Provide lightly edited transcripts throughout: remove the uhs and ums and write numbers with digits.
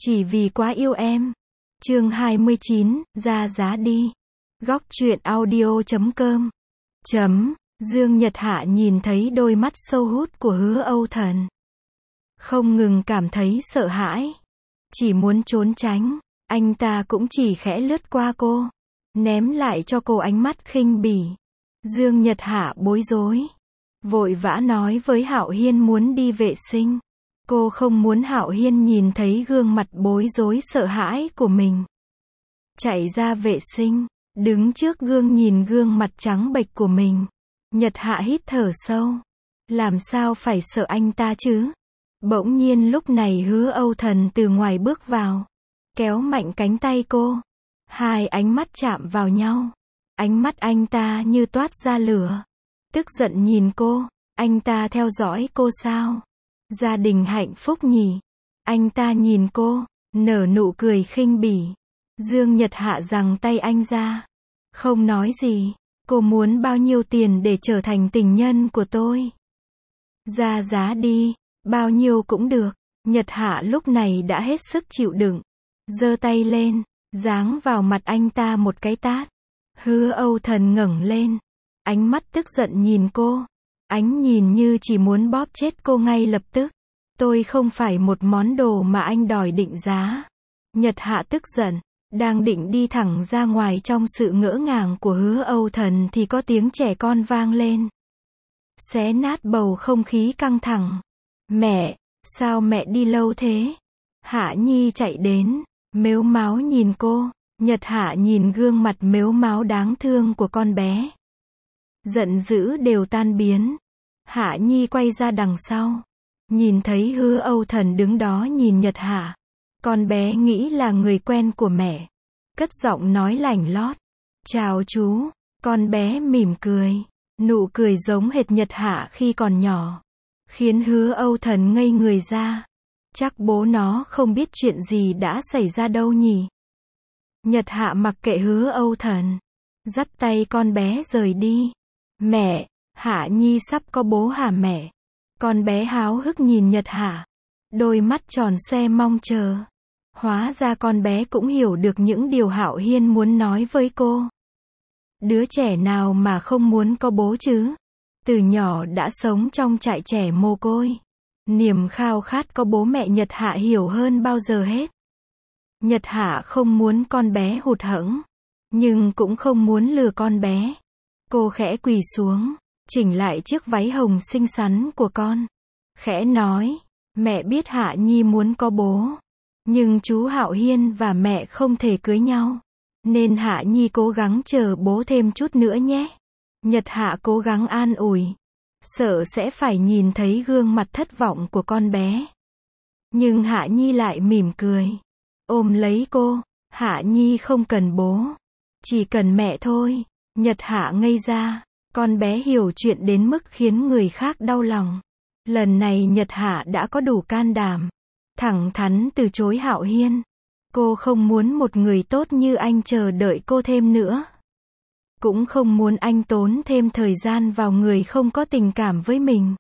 Chỉ vì quá yêu em. Chương 29, ra giá đi. Góc truyện audio.com. Dương Nhật Hạ nhìn thấy đôi mắt sâu hút của Hứa Âu Thần. Không ngừng cảm thấy sợ hãi. Chỉ muốn trốn tránh. Anh ta cũng chỉ khẽ lướt qua cô. Ném lại cho cô ánh mắt khinh bỉ. Dương Nhật Hạ bối rối. Vội vã nói với Hạo Hiên muốn đi vệ sinh. Cô không muốn Hạo Hiên nhìn thấy gương mặt bối rối sợ hãi của mình. Chạy ra vệ sinh, đứng trước gương nhìn gương mặt trắng bệch của mình. Nhật Hạ hít thở sâu. Làm sao phải sợ anh ta chứ? Bỗng nhiên lúc này Hứa Âu Thần từ ngoài bước vào. Kéo mạnh cánh tay cô. Hai ánh mắt chạm vào nhau. Ánh mắt anh ta như toát ra lửa. Tức giận nhìn cô. Anh ta theo dõi cô sao? Gia đình hạnh phúc nhỉ? Anh ta nhìn cô, nở nụ cười khinh bỉ. Dương Nhật Hạ giằng tay anh ra. Không nói gì. Cô muốn bao nhiêu tiền để trở thành tình nhân của tôi? Ra giá đi. Bao nhiêu cũng được. Nhật Hạ lúc này đã hết sức chịu đựng. Giơ tay lên, giáng vào mặt anh ta một cái tát. Hứa Âu Thần ngẩng lên. Ánh mắt tức giận nhìn cô. Ánh nhìn như chỉ muốn bóp chết cô ngay lập tức. Tôi không phải một món đồ mà anh đòi định giá. Nhật Hạ tức giận. Đang định đi thẳng ra ngoài trong sự ngỡ ngàng của Hứa Âu Thần thì có tiếng trẻ con vang lên. Xé nát bầu không khí căng thẳng. Mẹ, sao mẹ đi lâu thế? Hạ Nhi chạy đến, mếu máo nhìn cô. Nhật Hạ nhìn gương mặt mếu máo đáng thương của con bé. Giận dữ đều tan biến. Hạ Nhi quay ra đằng sau. Nhìn thấy Hứa Âu Thần đứng đó nhìn Nhật Hạ. Con bé nghĩ là người quen của mẹ. Cất giọng nói lảnh lót. Chào chú. Con bé mỉm cười. Nụ cười giống hệt Nhật Hạ khi còn nhỏ. Khiến Hứa Âu Thần ngây người ra. Chắc bố nó không biết chuyện gì đã xảy ra đâu nhỉ. Nhật Hạ mặc kệ Hứa Âu Thần. Dắt tay con bé rời đi. Mẹ, Hạ Nhi sắp có bố hả mẹ? Con bé háo hức nhìn Nhật Hạ. Đôi mắt tròn xoe mong chờ. Hóa ra con bé cũng hiểu được những điều Hạo Hiên muốn nói với cô. Đứa trẻ nào mà không muốn có bố chứ? Từ nhỏ đã sống trong trại trẻ mồ côi. Niềm khao khát có bố mẹ Nhật Hạ hiểu hơn bao giờ hết. Nhật Hạ không muốn con bé hụt hẫng. Nhưng cũng không muốn lừa con bé. Cô khẽ quỳ xuống. Chỉnh lại chiếc váy hồng xinh xắn của con. Khẽ nói. Mẹ biết Hạ Nhi muốn có bố. Nhưng chú Hạo Hiên và mẹ không thể cưới nhau. Nên Hạ Nhi cố gắng chờ bố thêm chút nữa nhé. Nhật Hạ cố gắng an ủi. Sợ sẽ phải nhìn thấy gương mặt thất vọng của con bé. Nhưng Hạ Nhi lại mỉm cười. Ôm lấy cô. Hạ Nhi không cần bố. Chỉ cần mẹ thôi. Nhật Hạ ngây ra. Con bé hiểu chuyện đến mức khiến người khác đau lòng. Lần này Nhật Hạ đã có đủ can đảm. Thẳng thắn từ chối Hạo Hiên. Cô không muốn một người tốt như anh chờ đợi cô thêm nữa. Cũng không muốn anh tốn thêm thời gian vào người không có tình cảm với mình.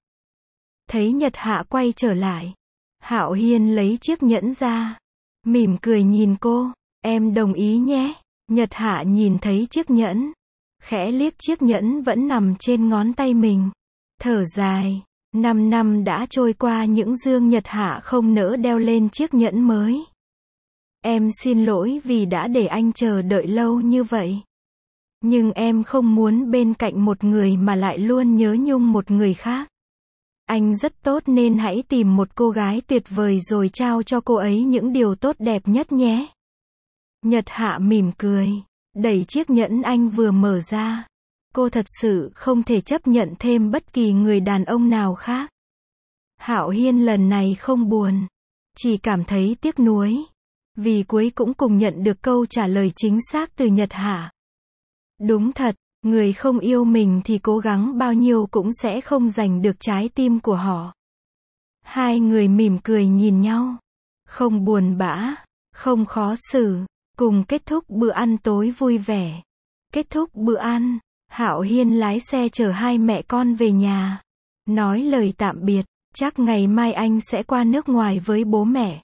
Thấy Nhật Hạ quay trở lại. Hạo Hiên lấy chiếc nhẫn ra. Mỉm cười nhìn cô. Em đồng ý nhé. Nhật Hạ nhìn thấy chiếc nhẫn. Khẽ liếc chiếc nhẫn vẫn nằm trên ngón tay mình. Thở dài. 5 năm đã trôi qua những Dương Nhật Hạ không nỡ đeo lên chiếc nhẫn mới. Em xin lỗi vì đã để anh chờ đợi lâu như vậy. Nhưng em không muốn bên cạnh một người mà lại luôn nhớ nhung một người khác. Anh rất tốt nên hãy tìm một cô gái tuyệt vời rồi trao cho cô ấy những điều tốt đẹp nhất nhé. Nhật Hạ mỉm cười. Đẩy chiếc nhẫn anh vừa mở ra. Cô thật sự không thể chấp nhận thêm bất kỳ người đàn ông nào khác. Hạo Hiên lần này không buồn. Chỉ cảm thấy tiếc nuối. Vì cuối cũng cùng nhận được câu trả lời chính xác từ Nhật Hạ. Đúng thật, người không yêu mình thì cố gắng bao nhiêu cũng sẽ không giành được trái tim của họ. Hai người mỉm cười nhìn nhau. Không buồn bã, không khó xử. Cùng kết thúc bữa ăn tối vui vẻ. Kết thúc bữa ăn. Hạo Hiên lái xe chở hai mẹ con về nhà. Nói lời tạm biệt. Chắc ngày mai anh sẽ qua nước ngoài với bố mẹ.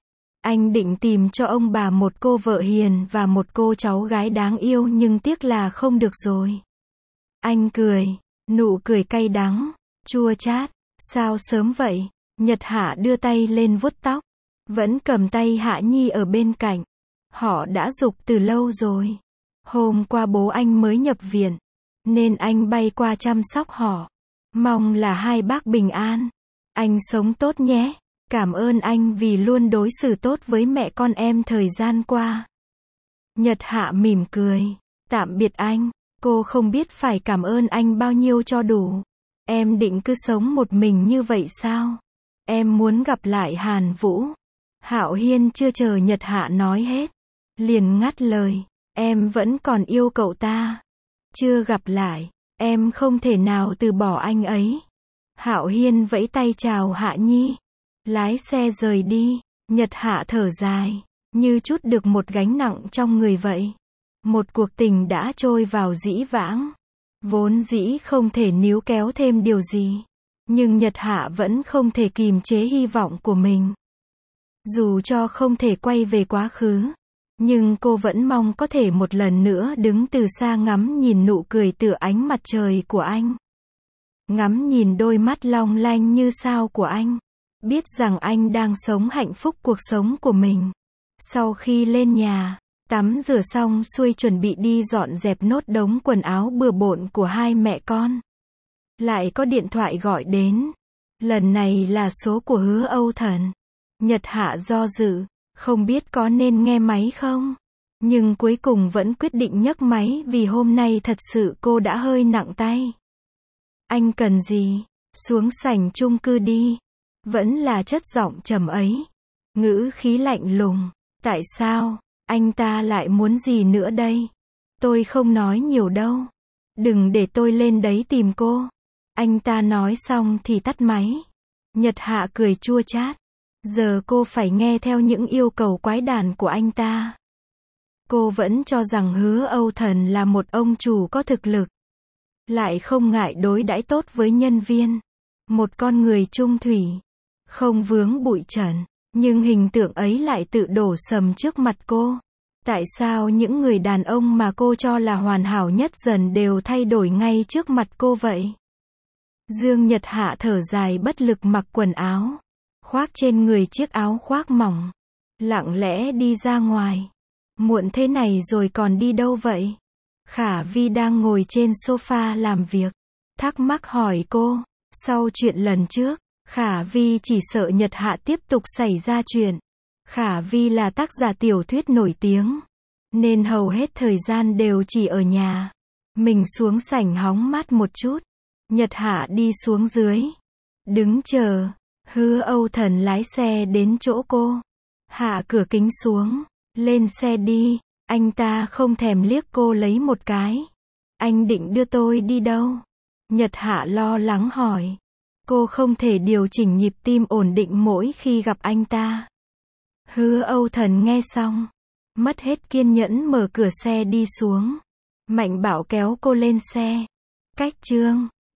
Anh định tìm cho ông bà một cô vợ hiền và một cô cháu gái đáng yêu nhưng tiếc là không được rồi. Anh cười, nụ cười cay đắng, chua chát. Sao sớm vậy? Nhật Hạ đưa tay lên vuốt tóc, vẫn cầm tay Hạ Nhi ở bên cạnh. Họ đã giục từ lâu rồi. Hôm qua bố anh mới nhập viện, nên anh bay qua chăm sóc họ. Mong là hai bác bình an. Anh sống tốt nhé. Cảm ơn anh vì luôn đối xử tốt với mẹ con em thời gian qua. Nhật Hạ mỉm cười. Tạm biệt anh. Cô không biết phải cảm ơn anh bao nhiêu cho đủ. Em định cứ sống một mình như vậy sao? Em muốn gặp lại Hàn Vũ. Hạo Hiên chưa chờ Nhật Hạ nói hết, liền ngắt lời. Em vẫn còn yêu cậu ta. Chưa gặp lại, em không thể nào từ bỏ anh ấy. Hạo Hiên vẫy tay chào Hạ Nhi. Lái xe rời đi. Nhật Hạ thở dài, như trút được một gánh nặng trong người vậy. Một cuộc tình đã trôi vào dĩ vãng. Vốn dĩ không thể níu kéo thêm điều gì. Nhưng Nhật Hạ vẫn không thể kìm chế hy vọng của mình. Dù cho không thể quay về quá khứ, nhưng cô vẫn mong có thể một lần nữa đứng từ xa ngắm nhìn nụ cười tựa ánh mặt trời của anh. Ngắm nhìn đôi mắt long lanh như sao của anh. Biết rằng anh đang sống hạnh phúc cuộc sống của mình. Sau khi lên nhà, tắm rửa xong xuôi chuẩn bị đi dọn dẹp nốt đống quần áo bừa bộn của hai mẹ con. Lại có điện thoại gọi đến. Lần này là số của Hứa Âu Thần. Nhật Hạ do dự, không biết có nên nghe máy không. Nhưng cuối cùng vẫn quyết định nhấc máy vì hôm nay thật sự cô đã hơi nặng tay. Anh cần gì? Xuống sảnh chung cư đi. Vẫn là chất giọng trầm ấy. Ngữ khí lạnh lùng. Tại sao? Anh ta lại muốn gì nữa đây? Tôi không nói nhiều đâu. Đừng để tôi lên đấy tìm cô. Anh ta nói xong thì tắt máy. Nhật Hạ cười chua chát. Giờ cô phải nghe theo những yêu cầu quái đản của anh ta. Cô vẫn cho rằng Hứa Âu Thần là một ông chủ có thực lực. Lại không ngại đối đãi tốt với nhân viên. Một con người trung thủy. Không vướng bụi trần. Nhưng hình tượng ấy lại tự đổ sầm trước mặt cô. Tại sao những người đàn ông mà cô cho là hoàn hảo nhất dần đều thay đổi ngay trước mặt cô vậy? Dương Nhật Hạ thở dài bất lực mặc quần áo. Khoác trên người chiếc áo khoác mỏng. Lặng lẽ đi ra ngoài. Muộn thế này rồi còn đi đâu vậy? Khả Vi đang ngồi trên sofa làm việc. Thắc mắc hỏi cô. Sau chuyện lần trước, Khả Vi chỉ sợ Nhật Hạ tiếp tục xảy ra chuyện. Khả Vi là tác giả tiểu thuyết nổi tiếng. Nên hầu hết thời gian đều chỉ ở nhà. Mình xuống sảnh hóng mát một chút. Nhật Hạ đi xuống dưới. Đứng chờ. Hứa Âu Thần lái xe đến chỗ cô. Hạ cửa kính xuống. Lên xe đi. Anh ta không thèm liếc cô lấy một cái. Anh định đưa tôi đi đâu? Nhật Hạ lo lắng hỏi. Cô không thể điều chỉnh nhịp tim ổn định mỗi khi gặp anh ta. Hứa Âu Thần nghe xong. Mất hết kiên nhẫn mở cửa xe đi xuống. Mạnh Bảo kéo cô lên xe. Cách Trương.